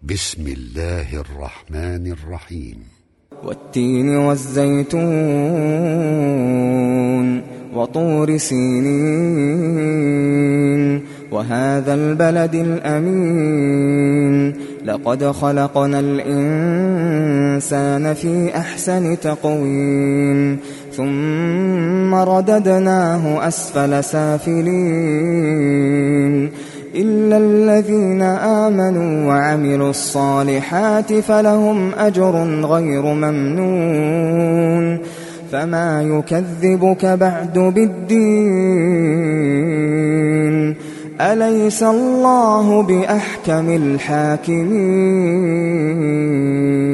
بسم الله الرحمن الرحيم. والتين والزيتون وطور سينين وهذا البلد الأمين لقد خلقنا الإنسان في أحسن تقويم ثم رددناه أسفل سافلين إلا الذين آمنوا وعملوا الصالحات فلهم أجر غير ممنون فما يكذبك بعد بالدين أليس الله بأحكم الحاكمين.